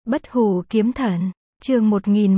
Bất hủ kiếm thần. Chương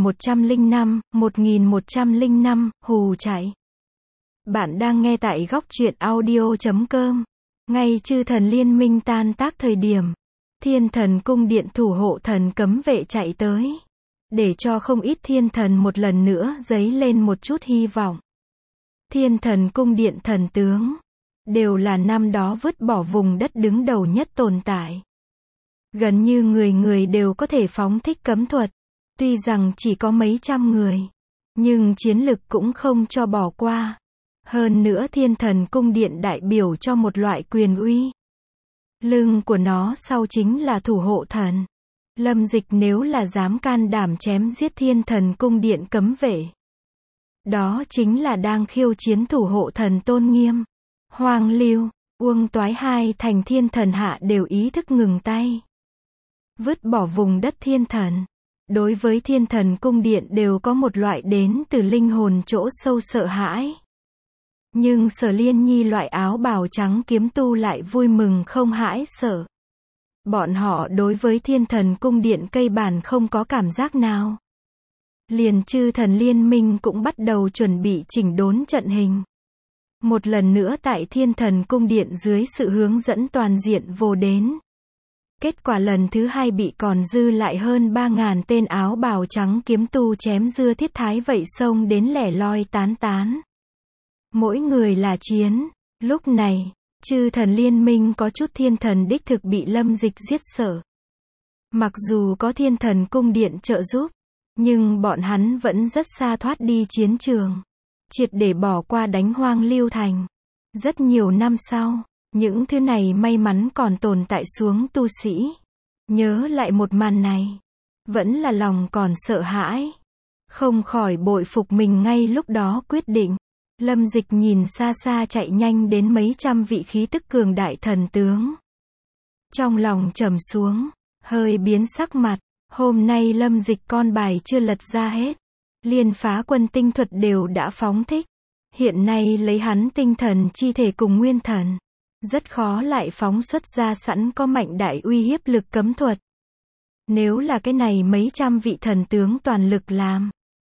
1105, hù chạy. Bạn đang nghe tại góc truyện audio.com. Ngay chư thần liên minh tan tác thời điểm, thiên thần cung điện thủ hộ thần cấm vệ chạy tới, để cho không ít thiên thần một lần nữa dấy lên một chút hy vọng. Thiên thần cung điện thần tướng, đều là năm đó vứt bỏ vùng đất đứng đầu nhất tồn tại. Gần như người người đều có thể phóng thích cấm thuật. Tuy rằng chỉ có mấy trăm người, nhưng chiến lực cũng không cho bỏ qua. Hơn nữa thiên thần cung điện đại biểu cho một loại quyền uy. Lưng của nó sau chính là thủ hộ thần. Lâm Dịch nếu là dám can đảm chém giết thiên thần cung điện cấm vệ, đó chính là đang khiêu chiến thủ hộ thần tôn nghiêm. Hoàng Lưu, Uông Toái hai thành thiên thần hạ đều ý thức ngừng tay. Vứt bỏ vùng đất thiên thần. Đối với thiên thần cung điện đều có một loại đến từ linh hồn chỗ sâu sợ hãi. Nhưng Sở Liên Nhi loại áo bào trắng kiếm tu lại vui mừng không hãi sợ. Bọn họ đối với thiên thần cung điện cây bản không có cảm giác nào. Liền chư thần liên minh cũng bắt đầu chuẩn bị chỉnh đốn trận hình. Một lần nữa tại thiên thần cung điện dưới sự hướng dẫn toàn diện vô đến. Kết quả lần thứ hai bị còn dư lại hơn 3.000 tên áo bào trắng kiếm tu chém dưa thiết thái vậy xông đến lẻ loi tán tán. Mỗi người là chiến. Lúc này, chư thần liên minh có chút thiên thần đích thực bị Lâm Dịch giết sợ. Mặc dù có thiên thần cung điện trợ giúp, nhưng bọn hắn vẫn rất xa thoát đi chiến trường. Triệt để bỏ qua đánh Hoang Lưu Thành. Rất nhiều năm sau, những thứ này may mắn còn tồn tại xuống tu sĩ, nhớ lại một màn này, vẫn là lòng còn sợ hãi. Không khỏi bội phục mình ngay lúc đó quyết định. Lâm Dịch nhìn xa xa chạy nhanh đến mấy trăm vị khí tức cường đại thần tướng. Trong lòng trầm xuống, hơi biến sắc mặt. Hôm nay Lâm Dịch con bài chưa lật ra hết. Liên phá quân tinh thuật đều đã phóng thích. Hiện nay lấy hắn tinh thần chi thể cùng nguyên thần, rất khó lại phóng xuất ra sẵn có mạnh đại uy hiếp lực cấm thuật. Nếu là cái này mấy trăm vị thần tướng toàn lực làm,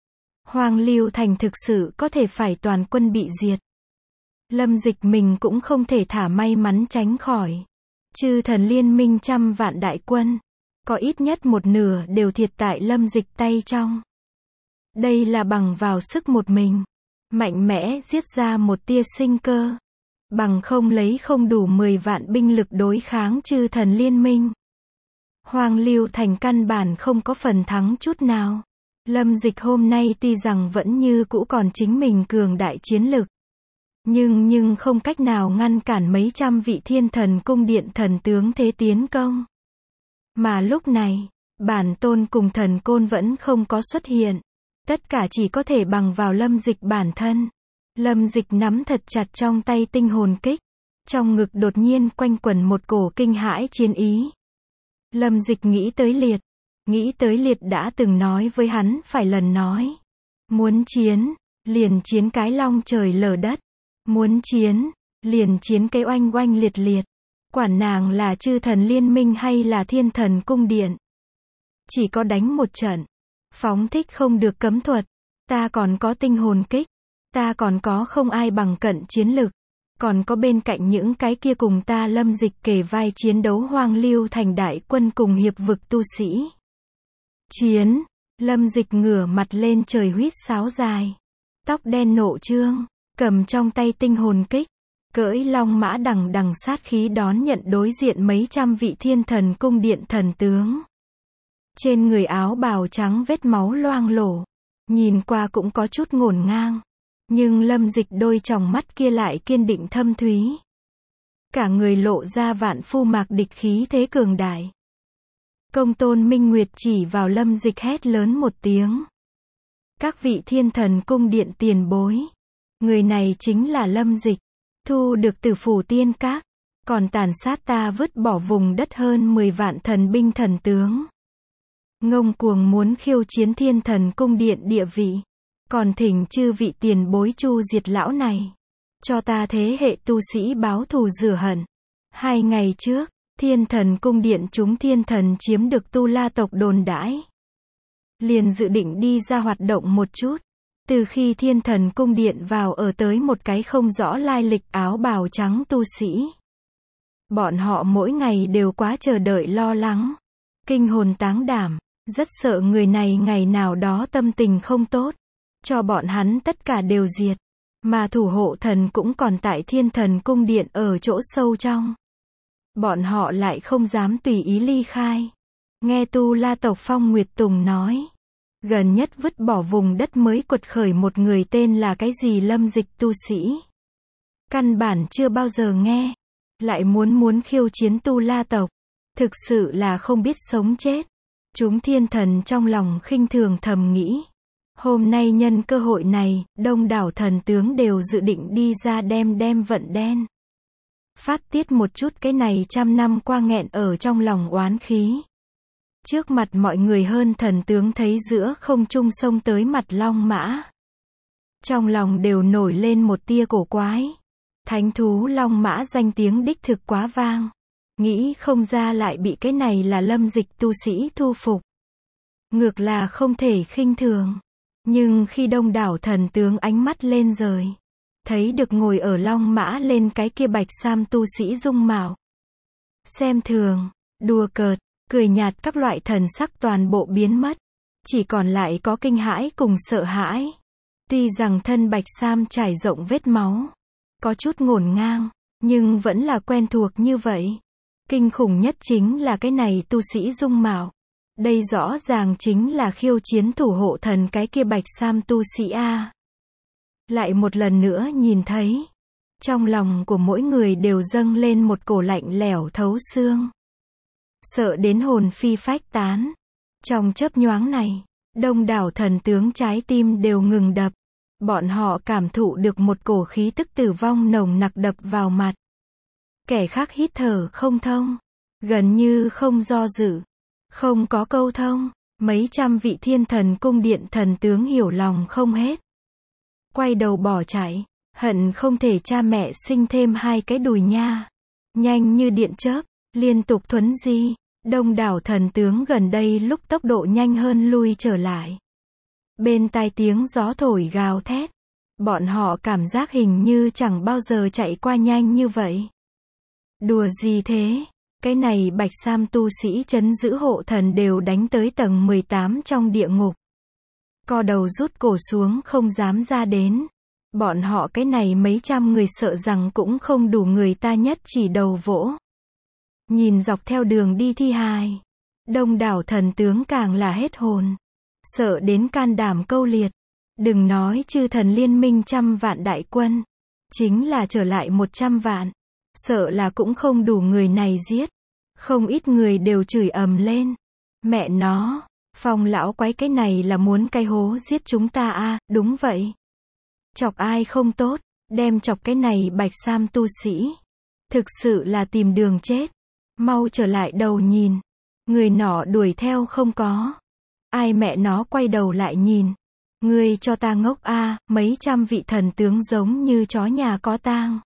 Hoàng Lưu Thành thực sự có thể phải toàn quân bị diệt. Lâm Dịch mình cũng không thể thả may mắn tránh khỏi. Chư thần liên minh trăm vạn đại quân, có ít nhất một nửa đều thiệt tại Lâm Dịch tay trong. Đây là bằng vào sức một mình, mạnh mẽ giết ra một tia sinh cơ. Bằng không lấy không đủ 10 vạn binh lực đối kháng chư thần liên minh. Hoàng Lưu Thành căn bản không có phần thắng chút nào. Lâm Dịch hôm nay tuy rằng vẫn như cũ còn chính mình cường đại chiến lực, nhưng không cách nào ngăn cản mấy trăm vị thiên thần cung điện thần tướng thế tiến công. Mà lúc này, bản tôn cùng thần côn vẫn không có xuất hiện. Tất cả chỉ có thể bằng vào Lâm Dịch bản thân. Lâm Dịch nắm thật chặt trong tay tinh hồn kích. Trong ngực đột nhiên quanh quẩn một cổ kinh hãi chiến ý. Lâm Dịch nghĩ tới Liệt đã từng nói với hắn phải lần nói. Muốn chiến, liền chiến cái long trời lở đất. Muốn chiến, liền chiến cái oanh oanh liệt liệt. Quản nàng là chư thần liên minh hay là thiên thần cung điện. Chỉ có đánh một trận. Phóng thích không được cấm thuật. Ta còn có tinh hồn kích. Ta còn có không ai bằng cận chiến lực. Còn có bên cạnh những cái kia cùng ta Lâm Dịch kề vai chiến đấu Hoang Lưu Thành đại quân cùng hiệp vực tu sĩ. Chiến. Lâm Dịch ngửa mặt lên trời huýt sáo dài. Tóc đen nộ trương. Cầm trong tay tinh hồn kích. Cưỡi long mã đằng đằng sát khí đón nhận đối diện mấy trăm vị thiên thần cung điện thần tướng. Trên người áo bào trắng vết máu loang lổ. Nhìn qua cũng có chút ngổn ngang. Nhưng Lâm Dịch đôi tròng mắt kia lại kiên định thâm thúy. Cả người lộ ra vạn phu mạc địch khí thế cường đại. Công tôn Minh Nguyệt chỉ vào Lâm Dịch hét lớn một tiếng. Các vị thiên thần cung điện tiền bối. Người này chính là Lâm Dịch. Thu được từ phủ tiên các. Còn tàn sát ta vứt bỏ vùng đất hơn 10 vạn thần binh thần tướng. Ngông cuồng muốn khiêu chiến thiên thần cung điện địa vị. Còn thỉnh chư vị tiền bối chu diệt lão này. Cho ta thế hệ tu sĩ báo thù rửa hận. 2 ngày trước, Thiên Thần cung điện chúng thiên thần chiếm được Tu La tộc đồn đãi. Liền dự định đi ra hoạt động một chút. Từ khi Thiên Thần cung điện vào ở tới một cái không rõ lai lịch áo bào trắng tu sĩ. Bọn họ mỗi ngày đều quá chờ đợi lo lắng. Kinh hồn táng đảm. Rất sợ người này ngày nào đó tâm tình không tốt. Cho bọn hắn tất cả đều diệt. Mà thủ hộ thần cũng còn tại Thiên Thần cung điện ở chỗ sâu trong. Bọn họ lại không dám tùy ý ly khai. Nghe Tu La tộc Phong Nguyệt Tùng nói. Gần nhất vứt bỏ vùng đất mới quật khởi một người tên là cái gì Lâm Dịch tu sĩ. Căn bản chưa bao giờ nghe. Lại muốn khiêu chiến Tu La tộc. Thực sự là không biết sống chết. Chúng thiên thần trong lòng khinh thường thầm nghĩ. Hôm nay nhân cơ hội này, đông đảo thần tướng đều dự định đi ra đem vận đen. Phát tiết một chút cái này trăm năm qua nghẹn ở trong lòng oán khí. Trước mặt mọi người hơn thần tướng thấy giữa không trung sông tới mặt long mã. Trong lòng đều nổi lên một tia cổ quái. Thánh thú long mã danh tiếng đích thực quá vang. Nghĩ không ra lại bị cái này là Lâm Dịch tu sĩ thu phục. Ngược là không thể khinh thường. Nhưng khi đông đảo thần tướng ánh mắt lên rời. Thấy được ngồi ở long mã lên cái kia bạch sam tu sĩ dung mạo. Xem thường, đùa cợt, cười nhạt các loại thần sắc toàn bộ biến mất. Chỉ còn lại có kinh hãi cùng sợ hãi. Tuy rằng thân bạch sam trải rộng vết máu. Có chút ngổn ngang, nhưng vẫn là quen thuộc như vậy. Kinh khủng nhất chính là cái này tu sĩ dung mạo. Đây rõ ràng chính là khiêu chiến thủ hộ thần cái kia bạch sam tu sĩ A. Lại một lần nữa nhìn thấy. Trong lòng của mỗi người đều dâng lên một cổ lạnh lẽo thấu xương. Sợ đến hồn phi phách tán. Trong chớp nhoáng này, đông đảo thần tướng trái tim đều ngừng đập. Bọn họ cảm thụ được một cổ khí tức tử vong nồng nặc đập vào mặt. Kẻ khác hít thở không thông. Gần như không do dự. Không có câu thông. Mấy trăm vị Thiên Thần cung điện thần tướng hiểu lòng không hết. Quay đầu bỏ chạy. Hận không thể cha mẹ sinh thêm hai cái đùi nha. Nhanh như điện chớp. Liên tục thuấn di. Đông đảo thần tướng gần đây lúc tốc độ nhanh hơn lui trở lại. Bên tai tiếng gió thổi gào thét. Bọn họ cảm giác hình như chẳng bao giờ chạy qua nhanh như vậy. Đùa gì thế? Cái này bạch sam tu sĩ trấn giữ hộ thần đều đánh tới tầng 18 trong địa ngục. Co đầu rút cổ xuống không dám ra đến. Bọn họ cái này mấy trăm người sợ rằng cũng không đủ người ta nhất chỉ đầu vỗ. Nhìn dọc theo đường đi thi hài. Đông đảo thần tướng càng là hết hồn. Sợ đến can đảm câu liệt. Đừng nói chư thần liên minh 100 vạn đại quân. Chính là trở lại 100 vạn. Sợ là cũng không đủ người này giết. Không ít người đều chửi ầm lên. Mẹ nó, Phong lão quái cái này là muốn cái hố giết chúng ta à, đúng vậy. Chọc ai không tốt, đem chọc cái này bạch sam tu sĩ. Thực sự là tìm đường chết. Mau trở lại đầu nhìn. Người nọ đuổi theo không có. Ai mẹ nó quay đầu lại nhìn. Ngươi cho ta ngốc a, mấy trăm vị thần tướng giống như chó nhà có tang.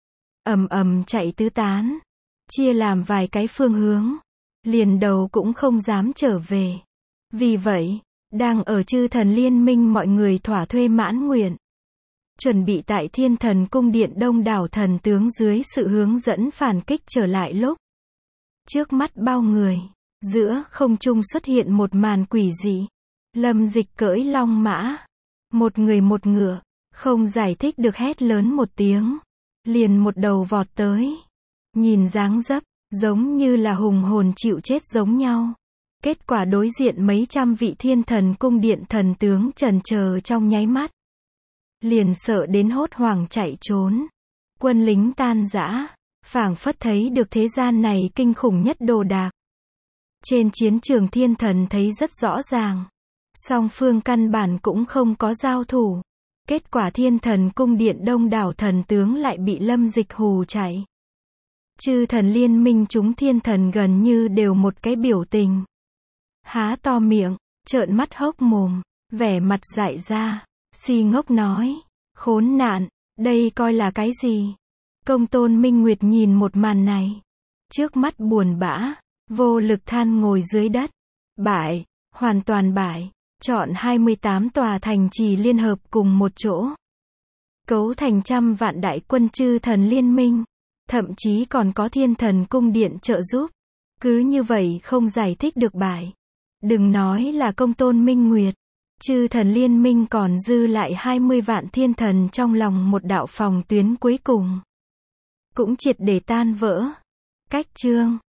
Ầm ầm chạy tứ tán. Chia làm vài cái phương hướng. Liền đầu cũng không dám trở về. Vì vậy, đang ở chư thần liên minh mọi người thỏa thuê mãn nguyện. Chuẩn bị tại Thiên Thần cung điện đông đảo thần tướng dưới sự hướng dẫn phản kích trở lại lúc. Trước mắt bao người, giữa không trung xuất hiện một màn quỷ dị. Lâm Dịch cưỡi long mã. Một người một ngựa, không giải thích được hét lớn một tiếng. Liền một đầu vọt tới. Nhìn dáng dấp, giống như là hùng hồn chịu chết giống nhau. Kết quả đối diện mấy trăm vị Thiên Thần cung điện thần tướng chần chờ trong nháy mắt. Liền sợ đến hốt hoảng chạy trốn. Quân lính tan rã, phảng phất thấy được thế gian này kinh khủng nhất đồ đạc. Trên chiến trường thiên thần thấy rất rõ ràng. Song phương căn bản cũng không có giao thủ. Kết quả Thiên Thần cung điện đông đảo thần tướng lại bị Lâm Dịch hù chạy. Chư thần liên minh chúng thiên thần gần như đều một cái biểu tình. Há to miệng, trợn mắt hốc mồm, vẻ mặt dại ra, si ngốc nói, khốn nạn, đây coi là cái gì? Công tôn Minh Nguyệt nhìn một màn này, Trước mắt buồn bã, vô lực than ngồi dưới đất. Bại, hoàn toàn bại. Chọn 28 tòa thành trì liên hợp cùng một chỗ. Cấu thành trăm vạn đại quân chư thần liên minh. Thậm chí còn có thiên thần cung điện trợ giúp. Cứ như vậy không giải thích được bại. Đừng nói là công tôn Minh Nguyệt. Chư thần liên minh còn dư lại 20 vạn thiên thần trong lòng một đạo phòng tuyến cuối cùng. Cũng triệt để tan vỡ. Cách chương